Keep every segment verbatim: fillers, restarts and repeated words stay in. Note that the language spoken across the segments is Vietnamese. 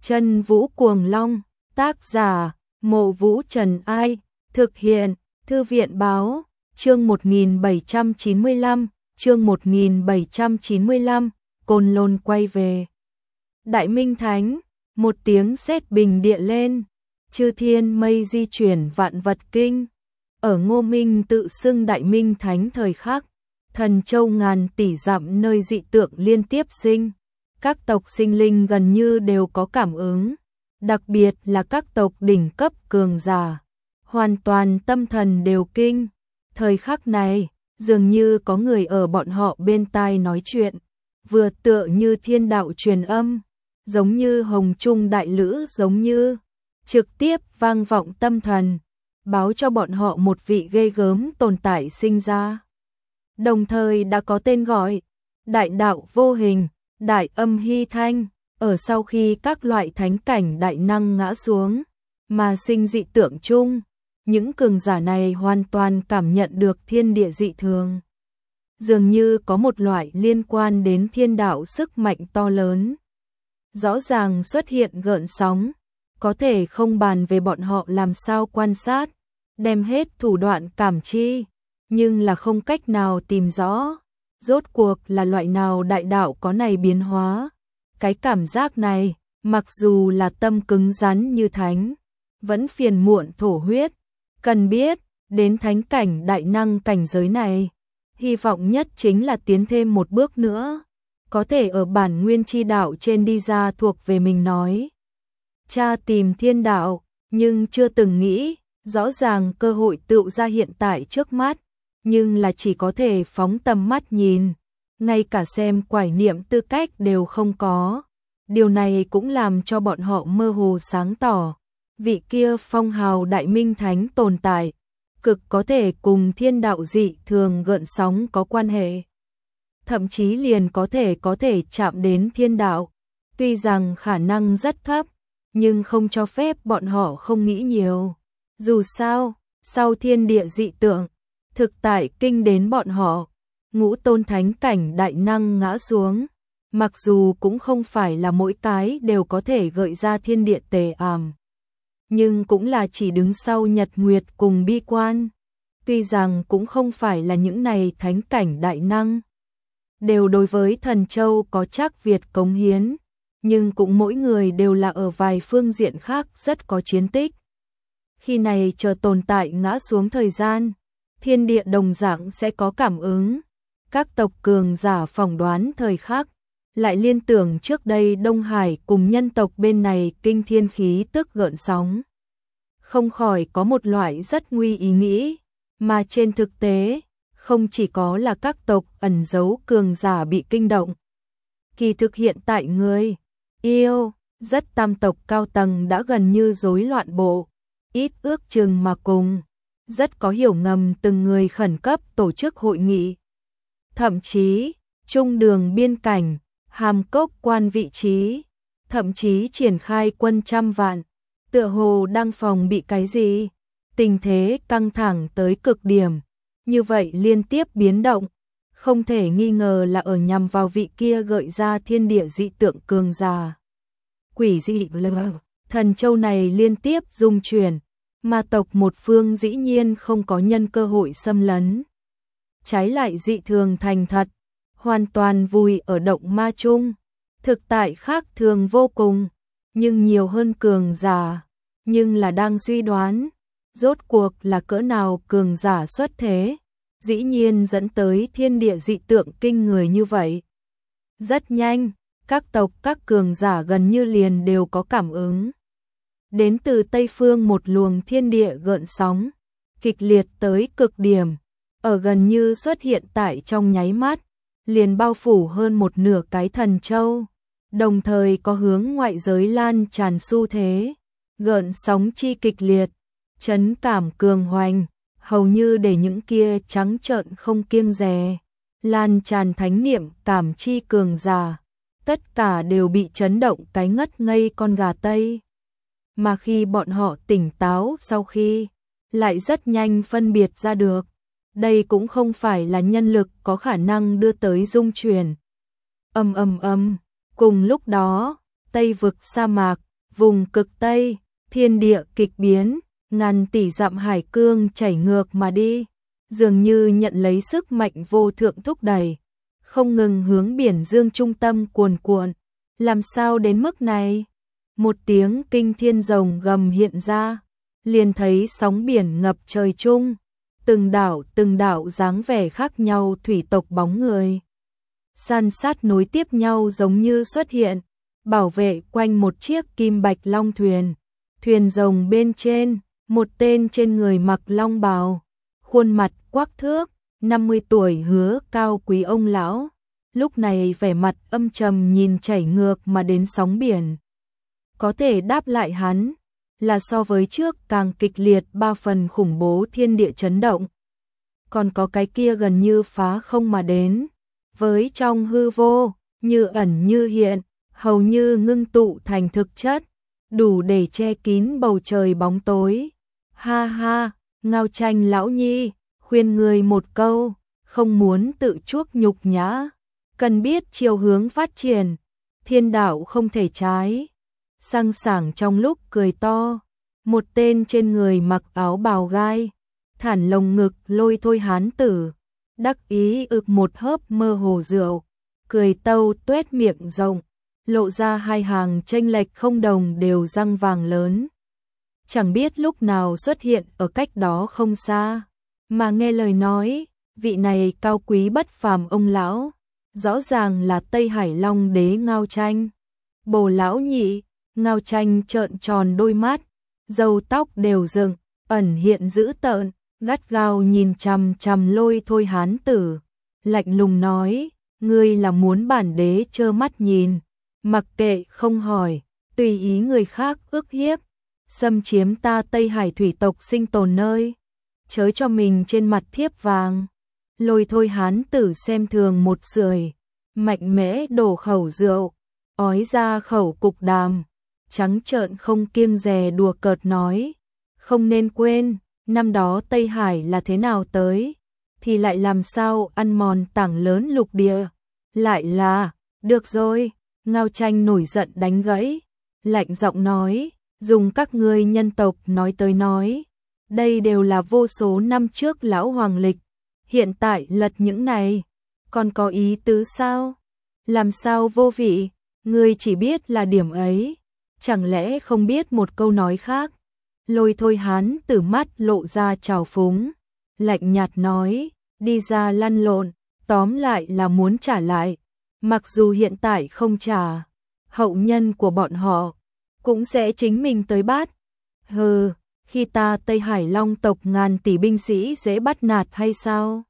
Chân Vũ Cuồng Long, tác giả, Mộ Vũ Trần Ai, thực hiện, Thư viện Báo, chương một nghìn bảy trăm chín mươi lăm, chương một nghìn bảy trăm chín mươi lăm, Côn Lôn quay về. Đại Minh Thánh, một tiếng sét bình địa lên, chư thiên mây di chuyển vạn vật kinh. Ở Ngô Minh tự xưng Đại Minh Thánh thời khắc, thần châu ngàn tỷ dặm nơi dị tượng liên tiếp sinh. Các tộc sinh linh gần như đều có cảm ứng, đặc biệt là các tộc đỉnh cấp cường giả, hoàn toàn tâm thần đều kinh. Thời khắc này, dường như có người ở bọn họ bên tai nói chuyện, vừa tựa như thiên đạo truyền âm, giống như hồng trung đại lữ, giống như trực tiếp vang vọng tâm thần, báo cho bọn họ một vị ghê gớm tồn tại sinh ra. Đồng thời đã có tên gọi, đại đạo vô hình, đại âm hy thanh, ở sau khi các loại thánh cảnh đại năng ngã xuống, mà sinh dị tượng chung. Những cường giả này hoàn toàn cảm nhận được thiên địa dị thường. Dường như có một loại liên quan đến thiên đạo sức mạnh to lớn. Rõ ràng xuất hiện gợn sóng, có thể không bàn về bọn họ làm sao quan sát, đem hết thủ đoạn cảm chi, nhưng là không cách nào tìm rõ. Rốt cuộc là loại nào đại đạo có này biến hóa. Cái cảm giác này, mặc dù là tâm cứng rắn như thánh, vẫn phiền muộn thổ huyết. Cần biết, đến thánh cảnh đại năng cảnh giới này, hy vọng nhất chính là tiến thêm một bước nữa, có thể ở bản nguyên chi đạo trên đi ra thuộc về mình nói. Cha tìm thiên đạo, nhưng chưa từng nghĩ, rõ ràng cơ hội tựu ra hiện tại trước mắt, nhưng là chỉ có thể phóng tầm mắt nhìn, ngay cả xem quải niệm tư cách đều không có. Điều này cũng làm cho bọn họ mơ hồ sáng tỏ. Vị kia phong hào Đại Minh Thánh tồn tại, cực có thể cùng thiên đạo dị thường gợn sóng có quan hệ. Thậm chí liền có thể có thể chạm đến thiên đạo. Tuy rằng khả năng rất thấp, nhưng không cho phép bọn họ không nghĩ nhiều. Dù sao, sau thiên địa dị tượng, thực tại kinh đến bọn họ, ngũ tôn thánh cảnh đại năng ngã xuống. Mặc dù cũng không phải là mỗi cái đều có thể gợi ra thiên địa tề ảm, nhưng cũng là chỉ đứng sau nhật nguyệt cùng bi quan. Tuy rằng cũng không phải là những này thánh cảnh đại năng đều đối với thần châu có chắc Việt cống hiến, nhưng cũng mỗi người đều là ở vài phương diện khác rất có chiến tích. Khi này chờ tồn tại ngã xuống thời gian, thiên địa đồng dạng sẽ có cảm ứng. Các tộc cường giả phỏng đoán thời khắc, lại liên tưởng trước đây Đông Hải cùng nhân tộc bên này kinh thiên khí tức gợn sóng. Không khỏi có một loại rất nguy ý nghĩ, mà trên thực tế, không chỉ có là các tộc ẩn giấu cường giả bị kinh động. Kỳ thực hiện tại người, yêu, rất tam tộc cao tầng đã gần như rối loạn bộ, ít ước chừng mà cùng, rất có hiểu ngầm từng người khẩn cấp tổ chức hội nghị. Thậm chí, trung đường biên cảnh, hàm cốc quan vị trí, thậm chí triển khai quân trăm vạn, tựa hồ đang phòng bị cái gì. Tình thế căng thẳng tới cực điểm, như vậy liên tiếp biến động, không thể nghi ngờ là ở nhằm vào vị kia gợi ra thiên địa dị tượng cường giả. Quỷ dị lờ, thần châu này liên tiếp dung chuyển, mà tộc một phương dĩ nhiên không có nhân cơ hội xâm lấn. Trái lại dị thường thành thật, hoàn toàn vùi ở động ma chung, thực tại khác thường vô cùng, nhưng nhiều hơn cường giả, nhưng là đang suy đoán, rốt cuộc là cỡ nào cường giả xuất thế, dĩ nhiên dẫn tới thiên địa dị tượng kinh người như vậy. Rất nhanh, các tộc các cường giả gần như liền đều có cảm ứng. Đến từ Tây Phương một luồng thiên địa gợn sóng, kịch liệt tới cực điểm, ở gần như xuất hiện tại trong nháy mắt, liền bao phủ hơn một nửa cái thần châu, đồng thời có hướng ngoại giới lan tràn xu thế, gợn sóng chi kịch liệt, chấn cảm cường hoành, hầu như để những kia trắng trợn không kiêng dè, lan tràn thánh niệm cảm chi cường giả, tất cả đều bị chấn động cái ngất ngây con gà Tây. Mà khi bọn họ tỉnh táo sau khi, lại rất nhanh phân biệt ra được, đây cũng không phải là nhân lực có khả năng đưa tới dung chuyển. Ầm ầm ầm, cùng lúc đó, Tây vực sa mạc, vùng cực Tây, thiên địa kịch biến, ngàn tỷ dặm hải cương chảy ngược mà đi, dường như nhận lấy sức mạnh vô thượng thúc đẩy, không ngừng hướng biển dương trung tâm cuồn cuộn. Làm sao đến mức này? Một tiếng kinh thiên rồng gầm hiện ra, liền thấy sóng biển ngập trời chung, từng đảo từng đảo dáng vẻ khác nhau thủy tộc bóng người san sát nối tiếp nhau giống như xuất hiện, bảo vệ quanh một chiếc kim bạch long thuyền. Thuyền rồng bên trên, một tên trên người mặc long bào, khuôn mặt quắc thước, năm mươi tuổi hứa cao quý ông lão, lúc này vẻ mặt âm trầm nhìn chảy ngược mà đến sóng biển. Có thể đáp lại hắn là so với trước càng kịch liệt ba phần khủng bố thiên địa chấn động. Còn có cái kia gần như phá không mà đến, với trong hư vô, như ẩn như hiện, hầu như ngưng tụ thành thực chất, đủ để che kín bầu trời bóng tối. Ha ha, Ngao Tranh lão nhi, khuyên người một câu, không muốn tự chuốc nhục nhã, cần biết chiều hướng phát triển, thiên đạo không thể trái. Sang sảng trong lúc cười to, một tên trên người mặc áo bào gai, thản lồng ngực lôi thôi hán tử, đắc ý ực một hớp mơ hồ rượu, cười tâu tuét miệng rộng, lộ ra hai hàng chênh lệch không đồng đều răng vàng lớn. Chẳng biết lúc nào xuất hiện ở cách đó không xa, mà nghe lời nói, vị này cao quý bất phàm ông lão, rõ ràng là Tây Hải Long đế Ngao Tranh. Bồ lão nhị, Ngao Tranh trợn tròn đôi mắt, râu tóc đều dựng, ẩn hiện dữ tợn, gắt gao nhìn chằm chằm lôi thôi hán tử, lạnh lùng nói, ngươi là muốn bản đế trơ mắt nhìn, mặc kệ không hỏi, tùy ý người khác ức hiếp, xâm chiếm ta Tây Hải thủy tộc sinh tồn nơi, chớ cho mình trên mặt thiếp vàng. Lôi thôi hán tử xem thường một sưởi, mạnh mẽ đổ khẩu rượu, ói ra khẩu cục đàm, trắng trợn không kiêng dè đùa cợt nói, không nên quên, năm đó Tây Hải là thế nào tới, thì lại làm sao ăn mòn tảng lớn lục địa, lại là, được rồi, Ngao Tranh nổi giận đánh gãy, lạnh giọng nói, dùng các ngươi nhân tộc nói tới nói, đây đều là vô số năm trước lão hoàng lịch, hiện tại lật những này, còn có ý tứ sao? Làm sao vô vị, ngươi chỉ biết là điểm ấy, chẳng lẽ không biết một câu nói khác? Lôi thôi hán tử mắt lộ ra trào phúng, lạnh nhạt nói, đi ra lăn lộn, tóm lại là muốn trả lại, mặc dù hiện tại không trả, hậu nhân của bọn họ cũng sẽ chính mình tới bắt. Hừ, khi ta Tây Hải Long tộc ngàn tỷ binh sĩ dễ bắt nạt hay sao?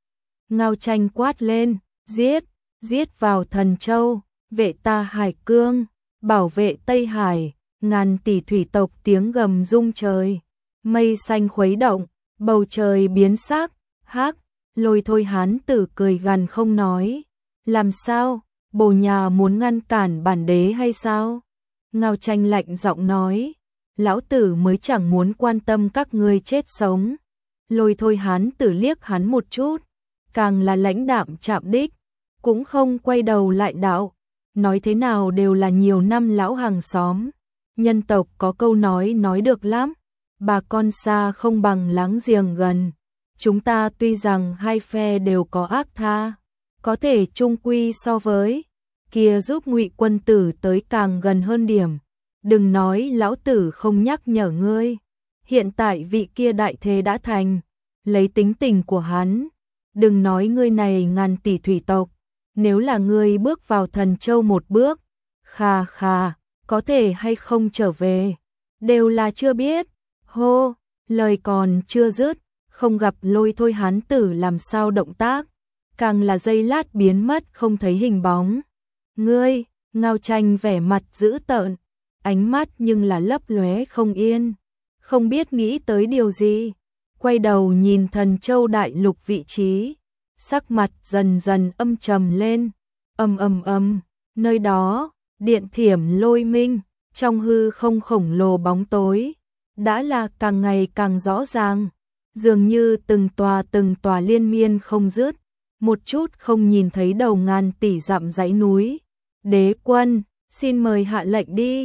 Ngao Tranh quát lên, giết, giết vào Thần Châu, vệ ta Hải Cương, bảo vệ Tây Hải, ngàn tỷ thủy tộc tiếng gầm rung trời, mây xanh khuấy động, bầu trời biến sắc, hắc, lôi thôi hán tử cười gằn không nói, làm sao, bồ nhà muốn ngăn cản bản đế hay sao? Ngao Tranh lạnh giọng nói, lão tử mới chẳng muốn quan tâm các ngươi chết sống. Lôi thôi hán tử liếc hắn một chút, càng là lãnh đạm chạm đích, cũng không quay đầu lại đạo, nói thế nào đều là nhiều năm lão hàng xóm, nhân tộc có câu nói nói được lắm, bà con xa không bằng láng giềng gần, chúng ta tuy rằng hai phe đều có ác tha, có thể chung quy so với kia giúp Ngụy quân tử tới càng gần hơn điểm. Đừng nói lão tử không nhắc nhở ngươi, hiện tại vị kia đại thế đã thành, lấy tính tình của hắn, đừng nói ngươi này ngàn tỷ thủy tộc, nếu là ngươi bước vào Thần Châu một bước, khà khà, có thể hay không trở về, đều là chưa biết. Hô, lời còn chưa dứt, không gặp lôi thôi hán tử làm sao động tác, càng là giây lát biến mất không thấy hình bóng. Ngươi, Ngao Tranh vẻ mặt dữ tợn, ánh mắt nhưng là lấp lóe không yên, không biết nghĩ tới điều gì, quay đầu nhìn Thần Châu đại lục vị trí, sắc mặt dần dần âm trầm lên, ầm ầm ầm, nơi đó, điện thiểm lôi minh, trong hư không khổng lồ bóng tối, đã là càng ngày càng rõ ràng, dường như từng tòa từng tòa liên miên không dứt, một chút không nhìn thấy đầu ngàn tỷ dặm dãy núi. Đế quân, xin mời hạ lệnh đi.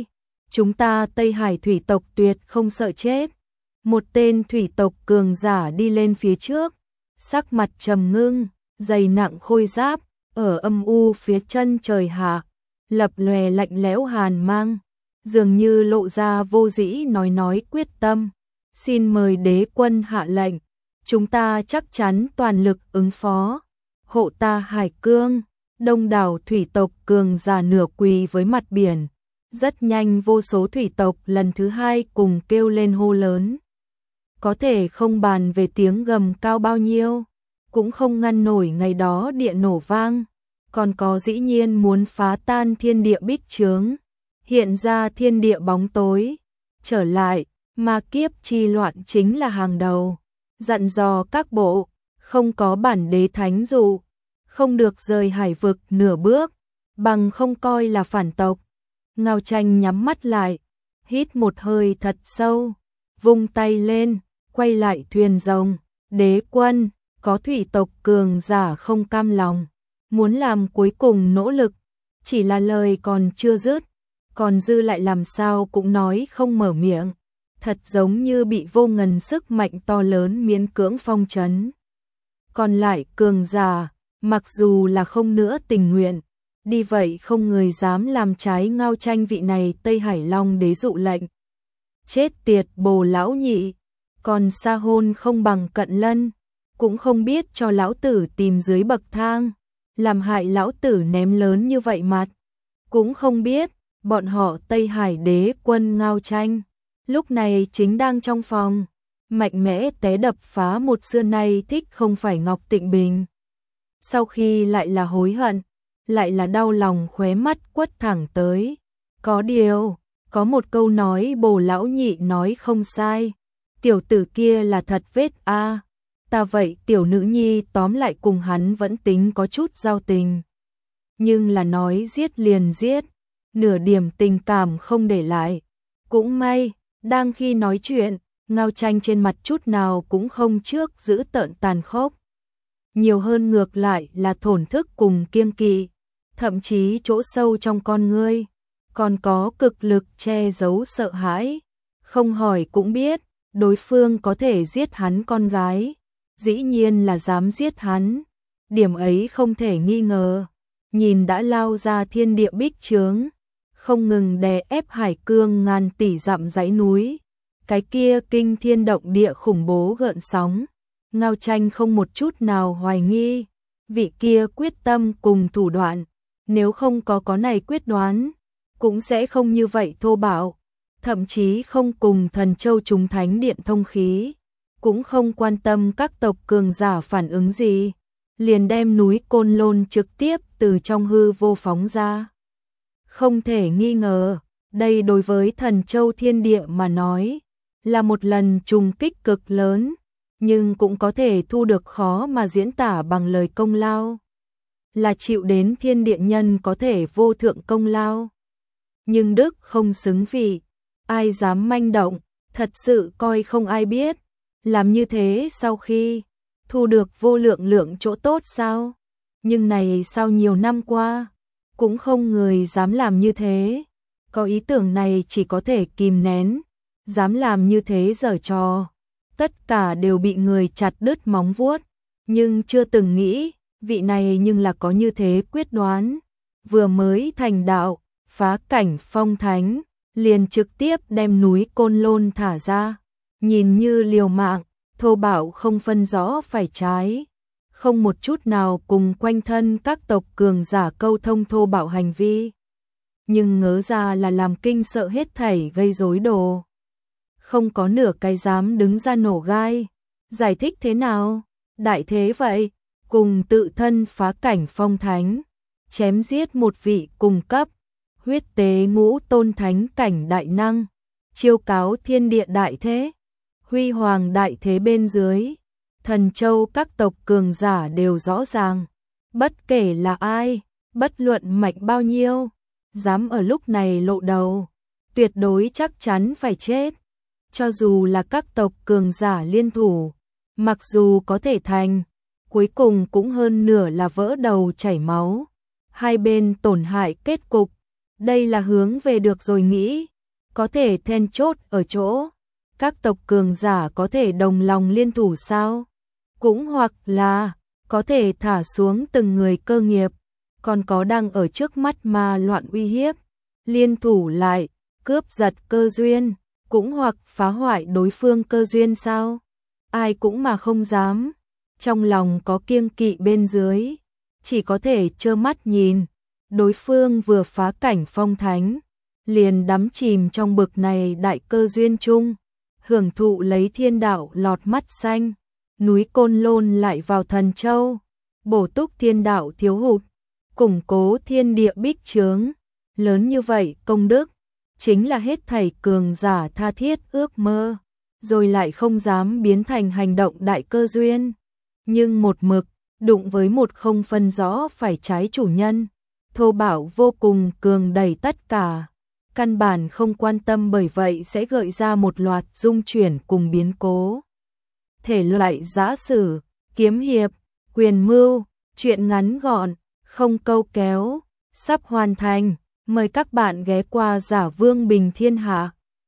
chúng ta Tây Hải thủy tộc tuyệt không sợ chết. Một tên thủy tộc cường giả đi lên phía trước, sắc mặt trầm ngưng, dày nặng khôi giáp, ở âm u phía chân trời hạ, lập lòe lạnh lẽo hàn mang, dường như lộ ra vô dĩ nói nói quyết tâm. Xin mời đế quân hạ lệnh, chúng ta chắc chắn toàn lực ứng phó, hộ ta hải cương. Đông đảo thủy tộc cường giả nửa quỳ với mặt biển. Rất nhanh vô số thủy tộc lần thứ hai cùng kêu lên hô lớn. Có thể không bàn về tiếng gầm cao bao nhiêu, cũng không ngăn nổi ngày đó địa nổ vang, còn có dĩ nhiên muốn phá tan thiên địa bích chướng, hiện ra thiên địa bóng tối. Trở lại, ma kiếp chi loạn chính là hàng đầu, dặn dò các bộ, không có bản đế thánh dụ, không được rời hải vực nửa bước, bằng không coi là phản tộc. Ngao Tranh nhắm mắt lại, hít một hơi thật sâu, vung tay lên, quay lại thuyền rồng. Đế quân, có thủy tộc cường giả không cam lòng, muốn làm cuối cùng nỗ lực, chỉ là lời còn chưa dứt, còn dư lại làm sao cũng nói không mở miệng, thật giống như bị vô ngần sức mạnh to lớn miễn cưỡng phong trấn. Còn lại cường giả, mặc dù là không nữa tình nguyện, đi vậy không người dám làm trái Ngao Tranh vị này Tây Hải Long đế dụ lệnh. Chết tiệt Bồ lão nhị, còn xa hôn không bằng cận lân, cũng không biết cho lão tử tìm dưới bậc thang, làm hại lão tử ném lớn như vậy mặt. Cũng không biết, bọn họ Tây Hải đế quân Ngao Tranh, lúc này chính đang trong phòng, mạnh mẽ té đập phá một xưa nay thích không phải Ngọc Tịnh Bình. Sau khi lại là hối hận, lại là đau lòng, khóe mắt quất thẳng tới. Có điều, có một câu nói Bồ lão nhị nói không sai, tiểu tử kia là thật vết a. Ta vậy tiểu nữ nhi tóm lại cùng hắn vẫn tính có chút giao tình, nhưng là nói giết liền giết, nửa điểm tình cảm không để lại. Cũng may, đang khi nói chuyện, Ngao Tranh trên mặt chút nào cũng không trước giữ tợn tàn khốc, nhiều hơn ngược lại là thổn thức cùng kiêng kỵ, thậm chí chỗ sâu trong con ngươi còn có cực lực che giấu sợ hãi. Không hỏi cũng biết, đối phương có thể giết hắn con gái, dĩ nhiên là dám giết hắn, điểm ấy không thể nghi ngờ. Nhìn đã lao ra thiên địa bích chướng, không ngừng đè ép hải cương ngàn tỷ dặm dãy núi, cái kia kinh thiên động địa khủng bố gợn sóng, Ngao Tranh không một chút nào hoài nghi, vị kia quyết tâm cùng thủ đoạn, nếu không có có này quyết đoán, cũng sẽ không như vậy thô bạo, thậm chí không cùng Thần Châu chúng thánh điện thông khí, cũng không quan tâm các tộc cường giả phản ứng gì, liền đem núi Côn Lôn trực tiếp từ trong hư vô phóng ra. Không thể nghi ngờ, đây đối với Thần Châu thiên địa mà nói, là một lần trùng kích cực lớn, nhưng cũng có thể thu được khó mà diễn tả bằng lời công lao. Là chịu đến thiên địa nhân có thể vô thượng công lao. Nhưng đức không xứng vị, ai dám manh động, thật sự coi không ai biết. Làm như thế sau khi thu được vô lượng lượng chỗ tốt sao? Nhưng này sau nhiều năm qua, cũng không người dám làm như thế. Có ý tưởng này chỉ có thể kìm nén, dám làm như thế giở trò. Tất cả đều bị người chặt đứt móng vuốt, nhưng chưa từng nghĩ, vị này nhưng là có như thế quyết đoán. Vừa mới thành đạo, phá cảnh phong thánh, liền trực tiếp đem núi Côn Lôn thả ra. Nhìn như liều mạng, thô bạo không phân rõ phải trái, không một chút nào cùng quanh thân các tộc cường giả câu thông thô bạo hành vi. Nhưng ngớ ra là làm kinh sợ hết thảy gây rối đồ. Không có nửa cái dám đứng ra nổ gai. Giải thích thế nào? Đại thế vậy, cùng tự thân phá cảnh phong thánh, chém giết một vị cùng cấp, huyết tế ngũ tôn thánh cảnh đại năng, chiêu cáo thiên địa đại thế, huy hoàng đại thế bên dưới. Thần Châu các tộc cường giả đều rõ ràng, bất kể là ai, bất luận mạnh bao nhiêu, dám ở lúc này lộ đầu, tuyệt đối chắc chắn phải chết. Cho dù là các tộc cường giả liên thủ, mặc dù có thể thành, cuối cùng cũng hơn nửa là vỡ đầu chảy máu, hai bên tổn hại kết cục. Đây là hướng về được rồi nghĩ, Có thể then chốt ở chỗ, các tộc cường giả có thể đồng lòng liên thủ sao? Cũng hoặc là, có thể thả xuống từng người cơ nghiệp, còn có đang ở trước mắt mà loạn uy hiếp, liên thủ lại, cướp giật cơ duyên, cũng hoặc phá hoại đối phương cơ duyên sao? Ai cũng mà không dám, trong lòng có kiêng kỵ bên dưới, chỉ có thể trơ mắt nhìn, đối phương vừa phá cảnh phong thánh, liền đắm chìm trong bực này đại cơ duyên chung, hưởng thụ lấy thiên đạo lọt mắt xanh, núi Côn Lôn lại vào Thần Châu, bổ túc thiên đạo thiếu hụt, củng cố thiên địa bích chướng, lớn như vậy công đức, chính là hết thảy cường giả tha thiết ước mơ, rồi lại không dám biến thành hành động đại cơ duyên, nhưng một mực, đụng với một không phân rõ phải trái chủ nhân, thô bạo vô cùng cường đầy tất cả, căn bản không quan tâm bởi vậy sẽ gợi ra một loạt dung chuyển cùng biến cố. Thể loại giã sử, kiếm hiệp, quyền mưu, truyện ngắn gọn, không câu kéo, sắp hoàn thành, mời các bạn ghé qua Giả Vương Bình Thiên Hạ.